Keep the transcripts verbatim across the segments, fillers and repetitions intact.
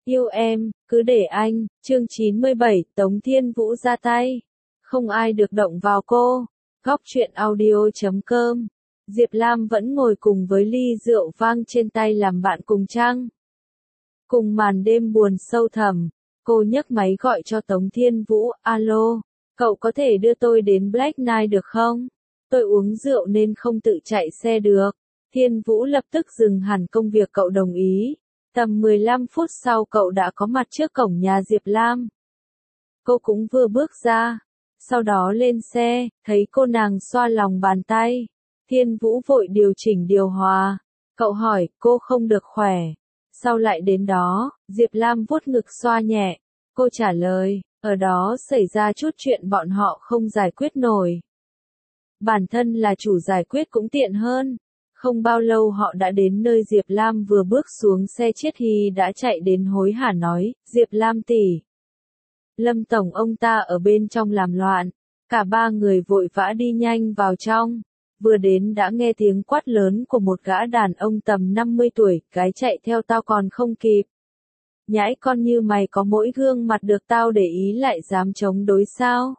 Yêu em, cứ để anh, chương chín mươi bảy, Tống Thiên Vũ ra tay. Không ai được động vào cô. Góc truyện audio chấm com. Diệp Lam vẫn ngồi cùng với ly rượu vang trên tay làm bạn cùng trăng. Cùng màn đêm buồn sâu thẳm, cô nhấc máy gọi cho Tống Thiên Vũ, alo, cậu có thể đưa tôi đến Black Knight được không? Tôi uống rượu nên không tự chạy xe được. Thiên Vũ lập tức dừng hẳn công việc cậu đồng ý. Tầm mười lăm phút sau cậu đã có mặt trước cổng nhà Diệp Lam. Cô cũng vừa bước ra. Sau đó lên xe, thấy cô nàng xoa lòng bàn tay. Thiên Vũ vội điều chỉnh điều hòa. Cậu hỏi, cô không được khỏe. Sao lại đến đó? Diệp Lam vuốt ngực xoa nhẹ. Cô trả lời, ở đó xảy ra chút chuyện bọn họ không giải quyết nổi. Bản thân là chủ giải quyết cũng tiện hơn. Không bao lâu họ đã đến nơi Diệp Lam vừa bước xuống xe. Chiết Hy đã chạy đến hối hả nói, Diệp Lam tỷ, Lâm tổng ông ta ở bên trong làm loạn. Cả ba người vội vã đi nhanh vào trong. Vừa đến đã nghe tiếng quát lớn của một gã đàn ông tầm năm mươi tuổi, cái chạy theo tao còn không kịp. Nhãi con như mày có mỗi gương mặt được tao để ý lại dám chống đối sao?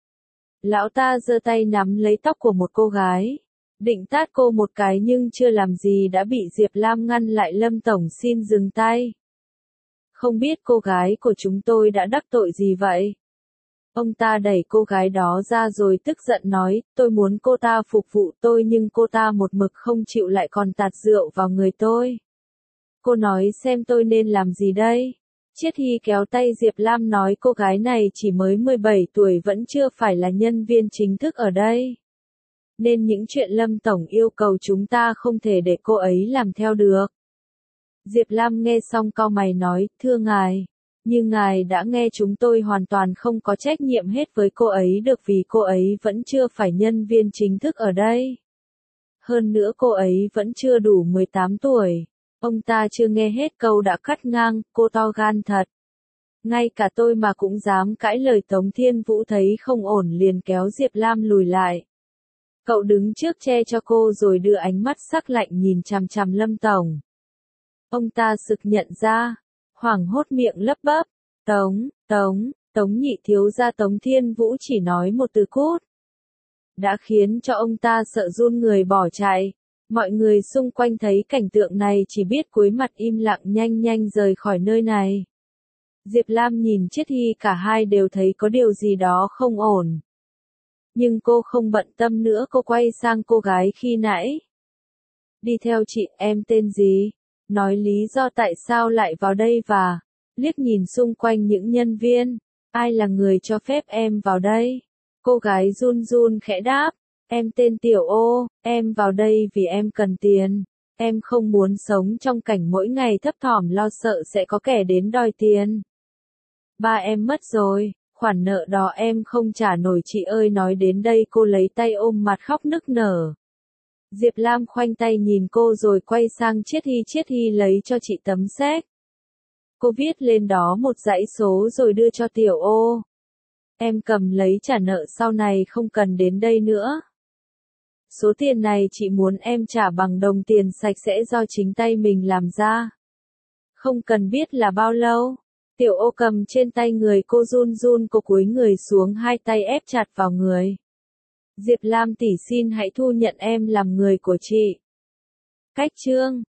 Lão ta giơ tay nắm lấy tóc của một cô gái. Định tát cô một cái nhưng chưa làm gì đã bị Diệp Lam ngăn lại. Lâm tổng xin dừng tay. Không biết cô gái của chúng tôi đã đắc tội gì vậy? Ông ta đẩy cô gái đó ra rồi tức giận nói, tôi muốn cô ta phục vụ tôi nhưng cô ta một mực không chịu lại còn tạt rượu vào người tôi. Cô nói xem tôi nên làm gì đây? Chiết Hy kéo tay Diệp Lam nói cô gái này chỉ mới mười bảy tuổi vẫn chưa phải là nhân viên chính thức ở đây. Nên những chuyện Lâm tổng yêu cầu chúng ta không thể để cô ấy làm theo được. Diệp Lam nghe xong cau mày nói, thưa ngài, như ngài đã nghe chúng tôi hoàn toàn không có trách nhiệm hết với cô ấy được vì cô ấy vẫn chưa phải nhân viên chính thức ở đây. Hơn nữa cô ấy vẫn chưa đủ mười tám tuổi. Ông ta chưa nghe hết câu đã cắt ngang, cô to gan thật. Ngay cả tôi mà cũng dám cãi lời. Tống Thiên Vũ thấy không ổn liền kéo Diệp Lam lùi lại. Cậu đứng trước che cho cô rồi đưa ánh mắt sắc lạnh nhìn chằm chằm Lâm tổng. Ông ta sực nhận ra, hoảng hốt miệng lắp bắp, Tống, Tống, Tống nhị thiếu gia. Tống Thiên Vũ chỉ nói một từ cút. Đã khiến cho ông ta sợ run người bỏ chạy. Mọi người xung quanh thấy cảnh tượng này chỉ biết cúi mặt im lặng nhanh nhanh rời khỏi nơi này. Diệp Lam nhìn Chiết Hy, cả hai đều thấy có điều gì đó không ổn. Nhưng cô không bận tâm nữa, cô quay sang cô gái khi nãy. Đi theo chị, em tên gì? Nói lý do tại sao lại vào đây và liếc nhìn xung quanh những nhân viên. Ai là người cho phép em vào đây? Cô gái run run khẽ đáp. Em tên Tiểu Ô, em vào đây vì em cần tiền. Em không muốn sống trong cảnh mỗi ngày thấp thỏm lo sợ sẽ có kẻ đến đòi tiền. Ba em mất rồi, khoản nợ đó em không trả nổi chị ơi. Nói đến đây cô lấy tay ôm mặt khóc nức nở. Diệp Lam khoanh tay nhìn cô rồi quay sang Chiết Hy. Chiết Hy lấy cho chị tấm séc. Cô viết lên đó một dãy số rồi đưa cho Tiểu Ô. Em cầm lấy trả nợ, sau này không cần đến đây nữa. Số tiền này chị muốn em trả bằng đồng tiền sạch sẽ do chính tay mình làm ra. Không cần biết là bao lâu. Tiểu Ô cầm trên tay người cô run run, cô cúi người xuống, hai tay ép chặt vào người. Diệp Lam tỷ xin hãy thu nhận em làm người của chị. Cách chương